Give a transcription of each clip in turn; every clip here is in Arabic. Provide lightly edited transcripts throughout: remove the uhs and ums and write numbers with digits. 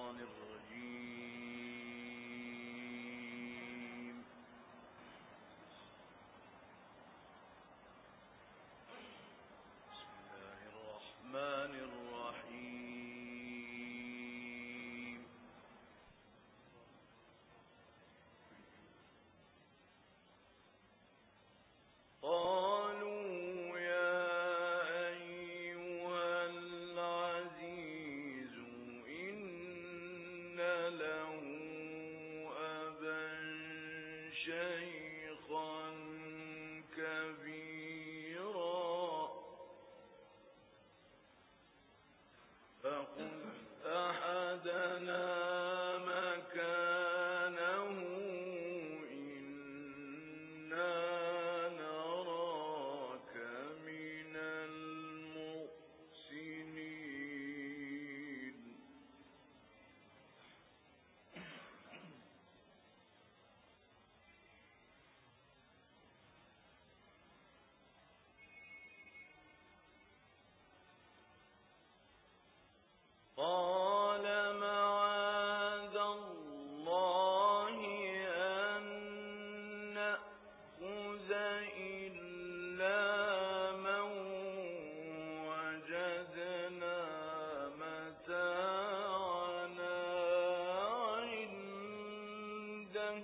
قال معاذ الله أن نأخذ إلا من وجدنا متاعنا عنده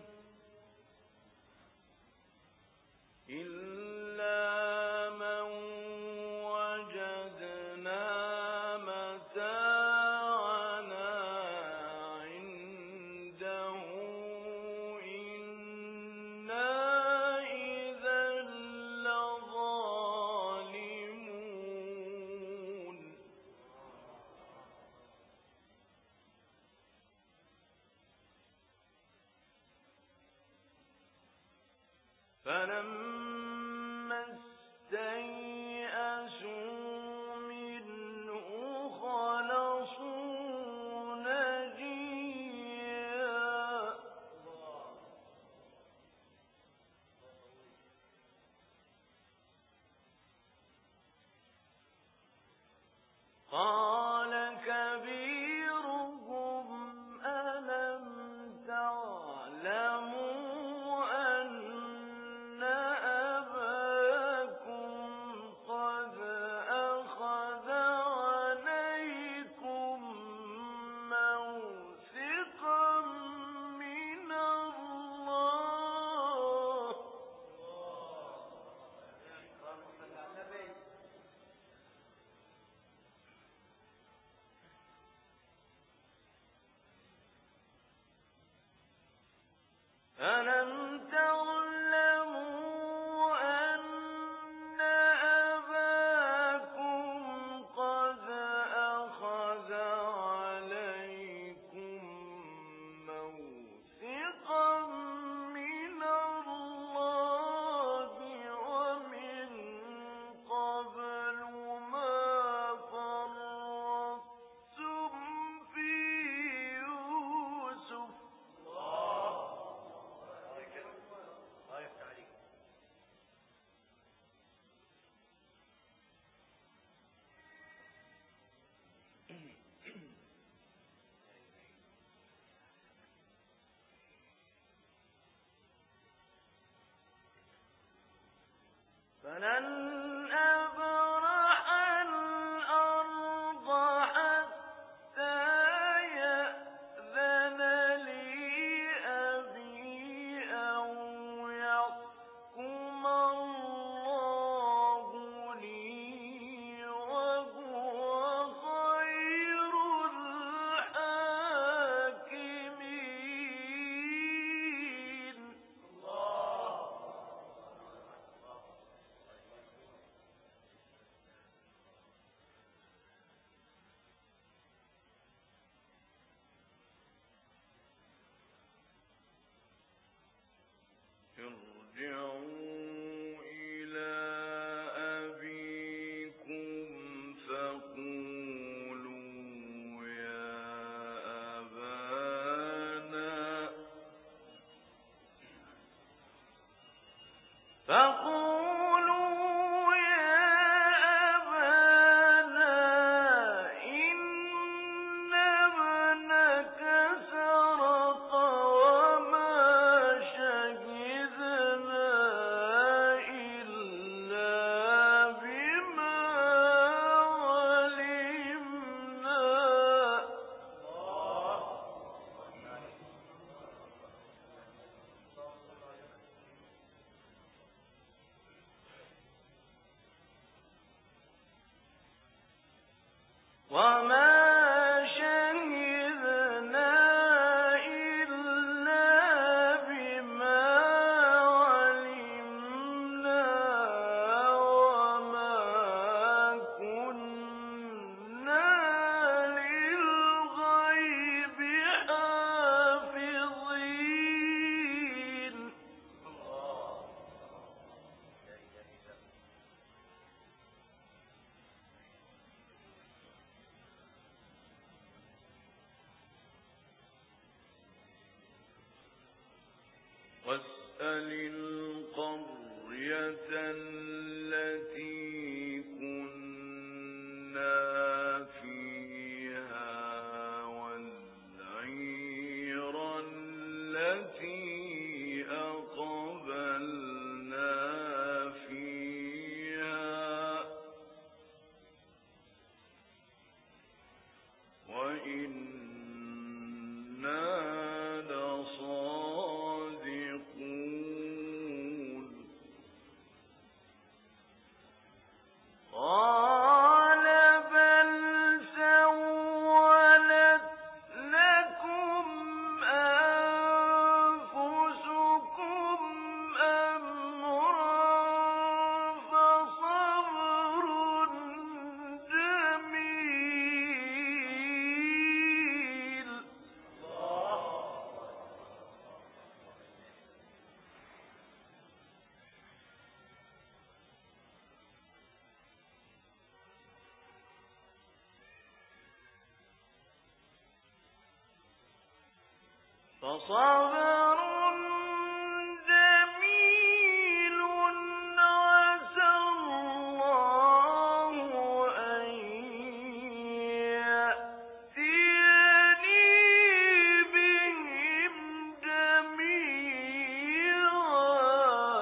فلما استيئسوا منه خلصوا نجيا قال كبيرهم ألم تعلموا ألم تعلموا أن أباكم قد أخذ عليكم موثقا من الله ومن قبل ما فرطتم في يوسف فلن أبرح الأرض حتى يأذن لي أبي أو يحكم الله لي وهو خير الحاكمين. ارجعوا إلى أبيكم فقولوا يا أبانا إن ابنك واسأل القرية التي كنا فيها والعير التي أقبلنا فيها وإنا فصبر جميل عسى الله أن يأتيني بهم جميعا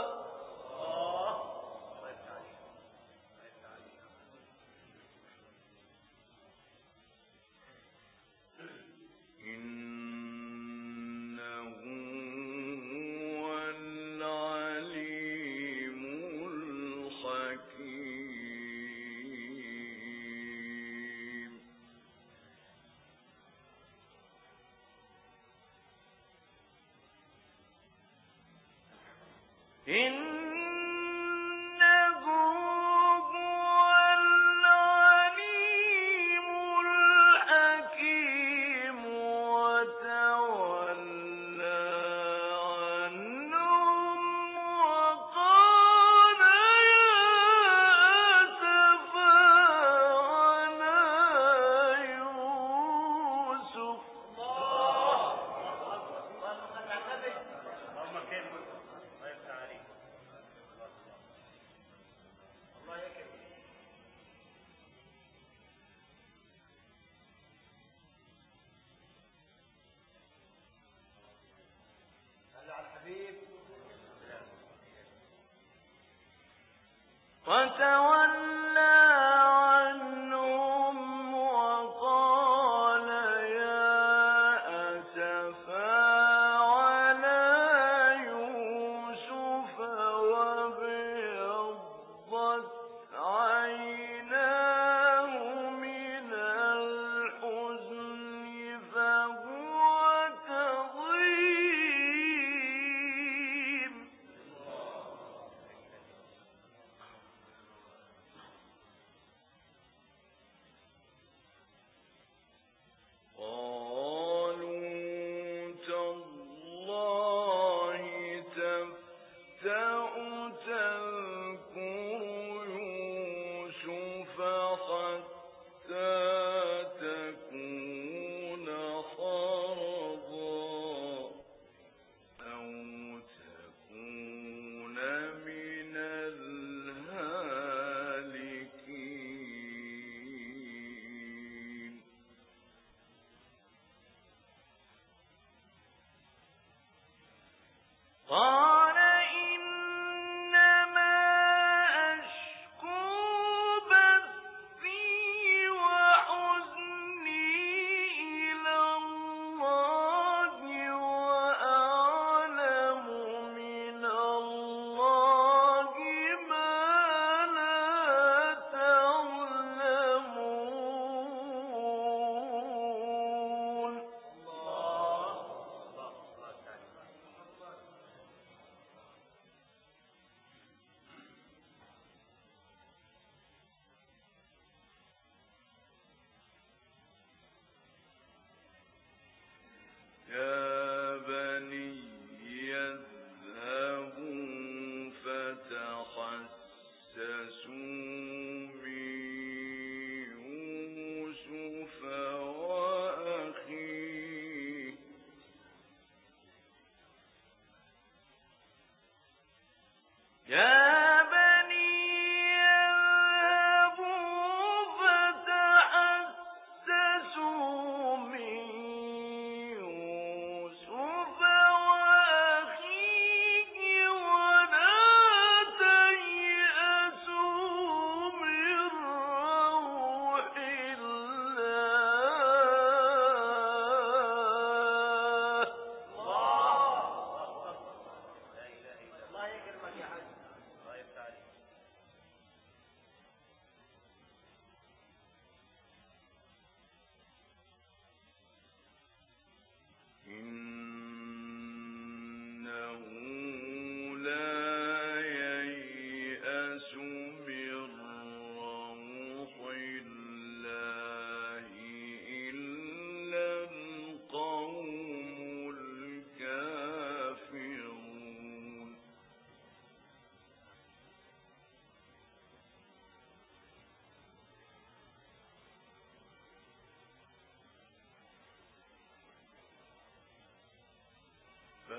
إنه هو العليم الحكيم وتولى عنهم وقال يا أسفا على يوسف وتولى عنهم وقال يا أسفا على يوسف وابيضت عيناه من الحزن فهو كظيم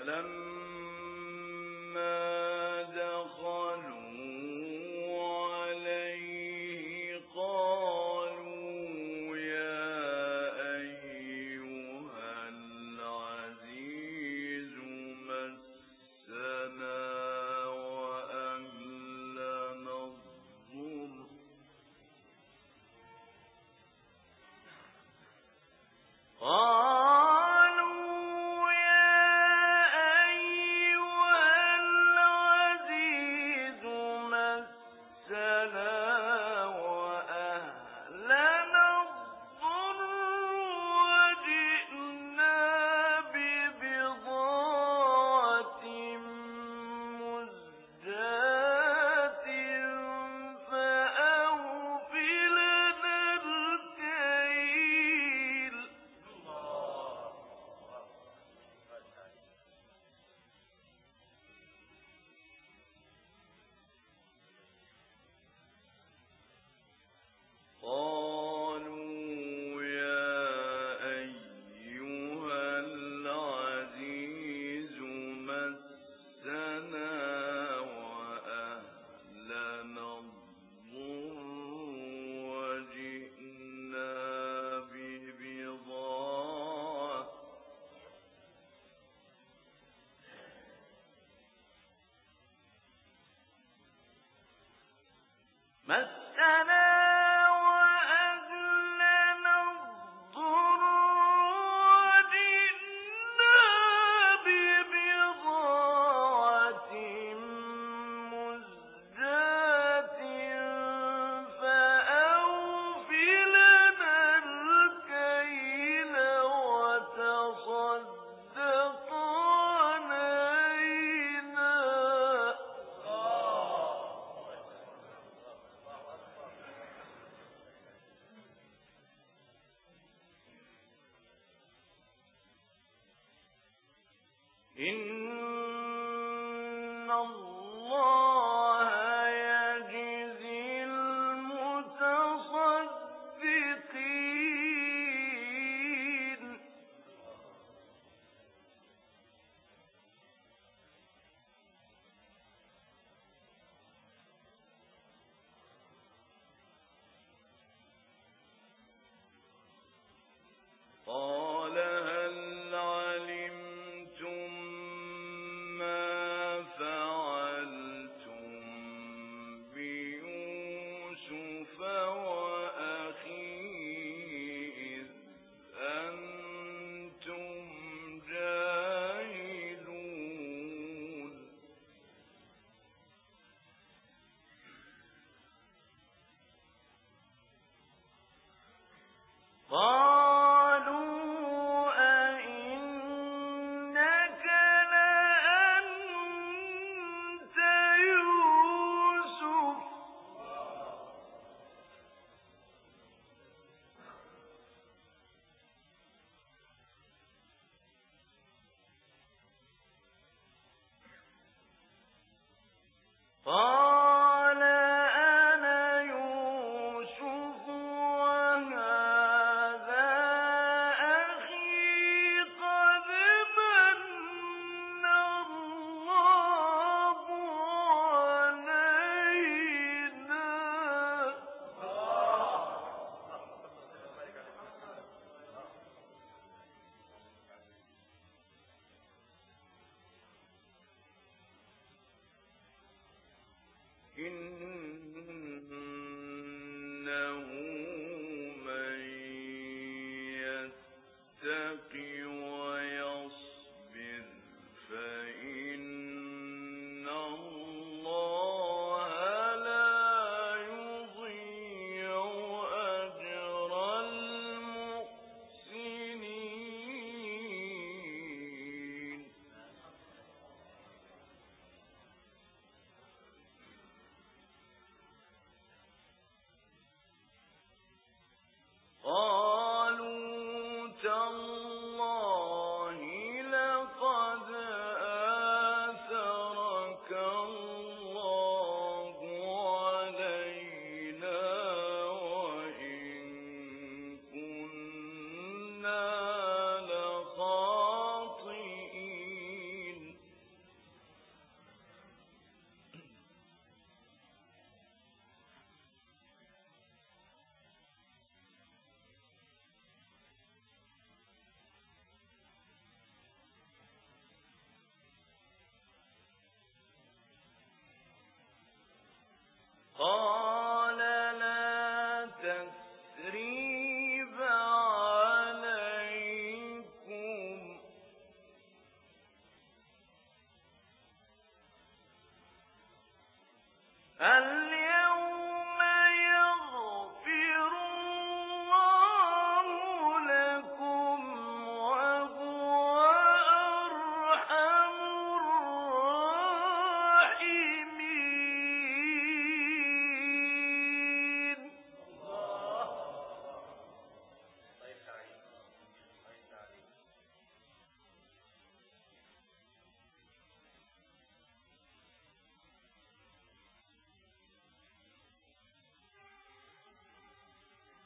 إِنَّ اللَّهَ يَجْزِي الْمُتَصَدِّقِينَ قَالَ هَلْ عَلِمْتُم مَّا فَعَلْتُم بِيُوسُفَ وَأَخِيهِ إِذْ أَنتُمْ جَاهِلُونَ قالوا أئنك لأنت يوسف قال أنا يوسف وهذا أخي قد من الله علينا إنه من يتق ويصبر فإن الله لا يضيع أجر المحسنين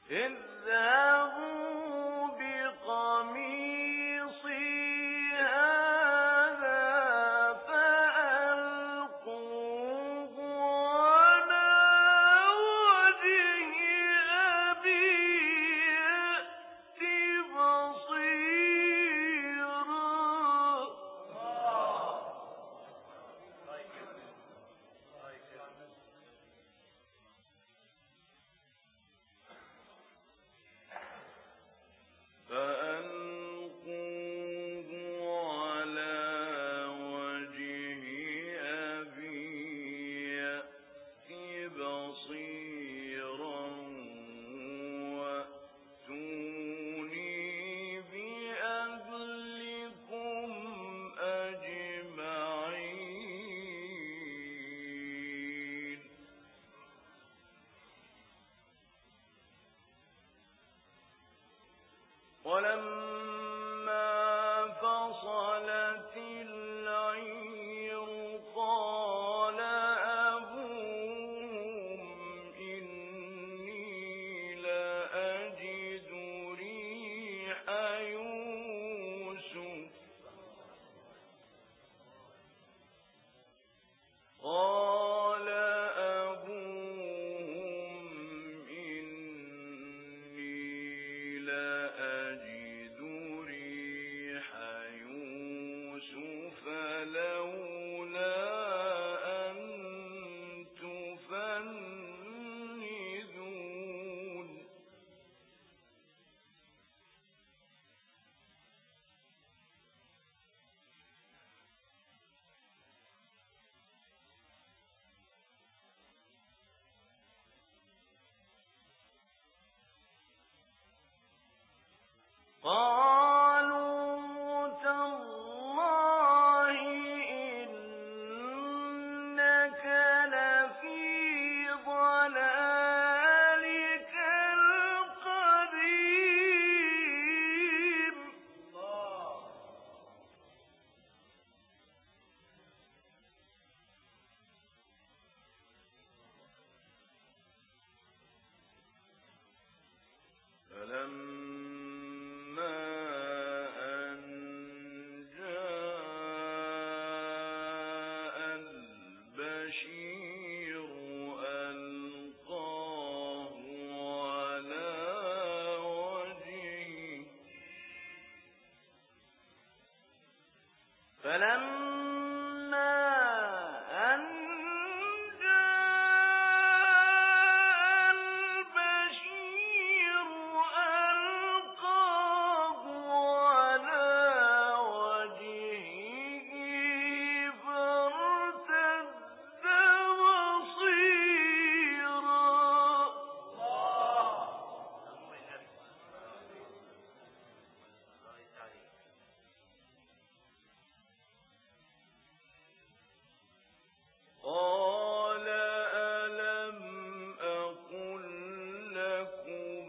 اذهبوا بقميصي هذا فألقوه على وجه أبي يأت بصيرا وأتوني بأهلكم أجمعين ولما فصلت العير قال أبوهم إني لأجد ريح يوسف قال أبوهم إني لأجد ريح يوسف لولا أن تفندون قالوا تالله إنك لفي ضلالك القديم فلما أن جاء البشير ألقاه على وجهه فلما أن جاء البشير ألقاه على وجهه فارتد بصيرا قال ألم أقل لكم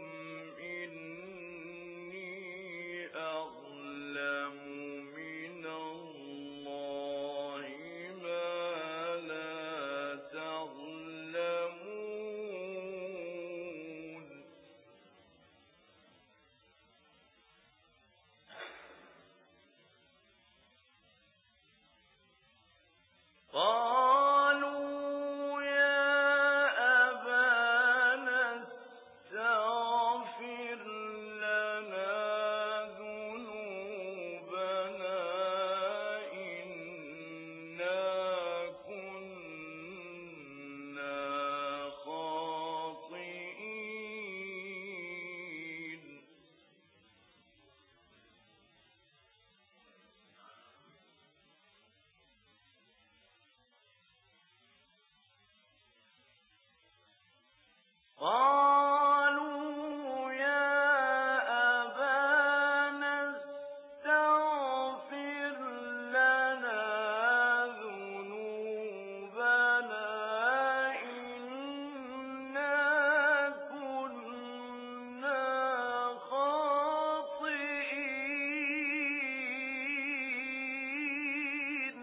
إني أعلم من الله ما لا تعلمون قالوا يا أبانا استغفر لنا ذنوبنا إنا كنا خاطئين قالوا يا أبانا استغفر لنا ذنوبنا إنا كنا خاطئين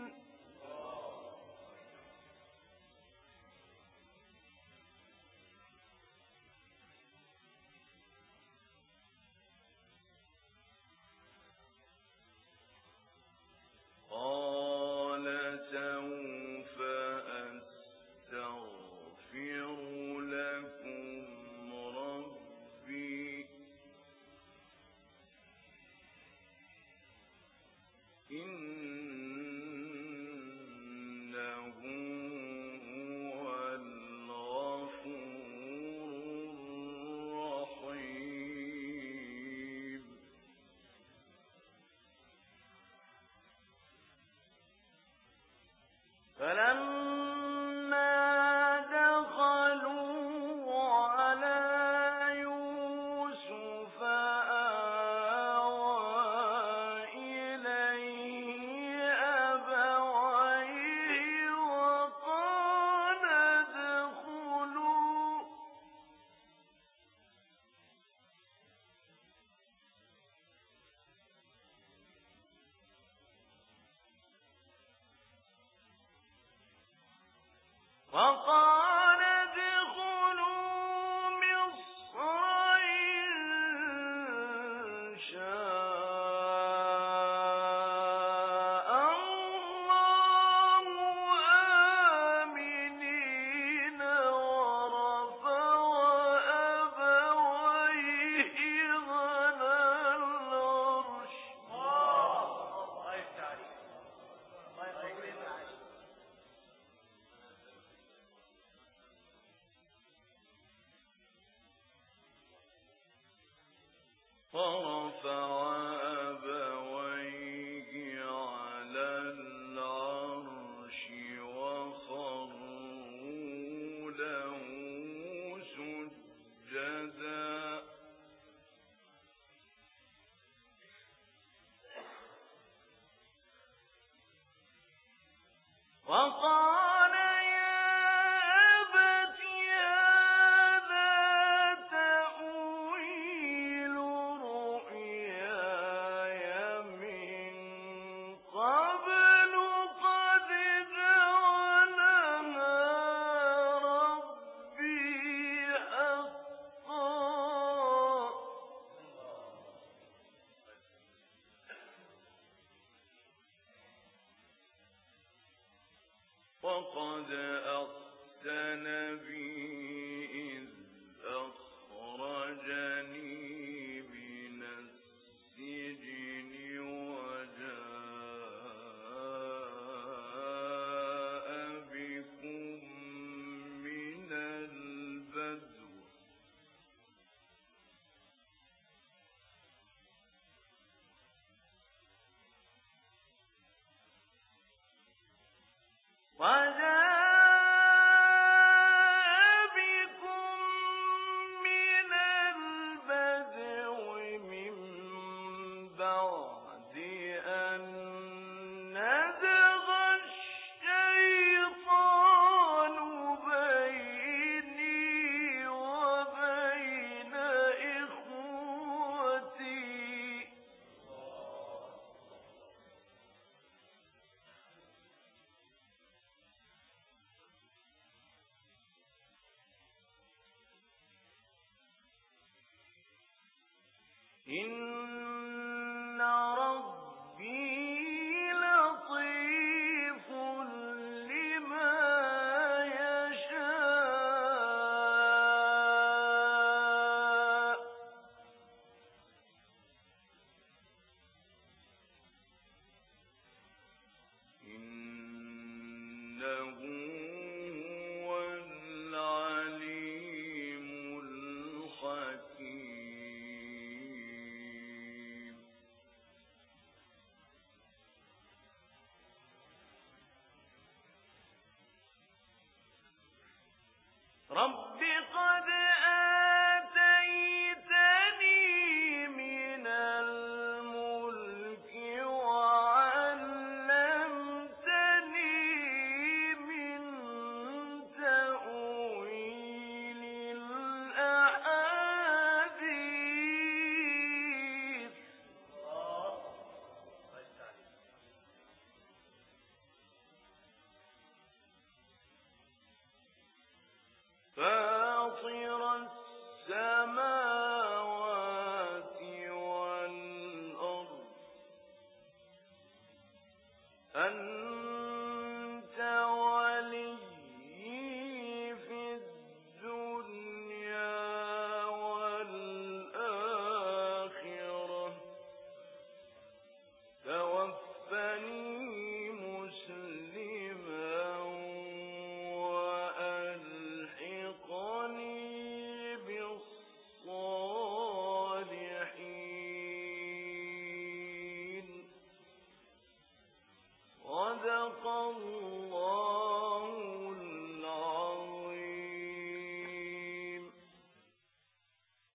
وقال ادخلوا مصر إن شاء الله آمنين ورفع أبويه على العرش فرفع أبويه على العرش وخروا له سجدا وقال يا أبت هذا تأويل رؤياي من قبل قد جعلها ربي حقا وقد أحسن بي إذ أخرجني من السجن وجاء بكم من البدو من بعد أن نزغ الشيطان بيني وبين إخوتي إن ربي لطيف لما يشاء إنه هو العليم الحكيم رب قد آتيتني من الملك وعلمتني من تأويل الأحاديث فاطر السماوات والأرض أنت وليي في الدنيا والآخرة توفني مسلما وألحقني بالصالحين صدق الله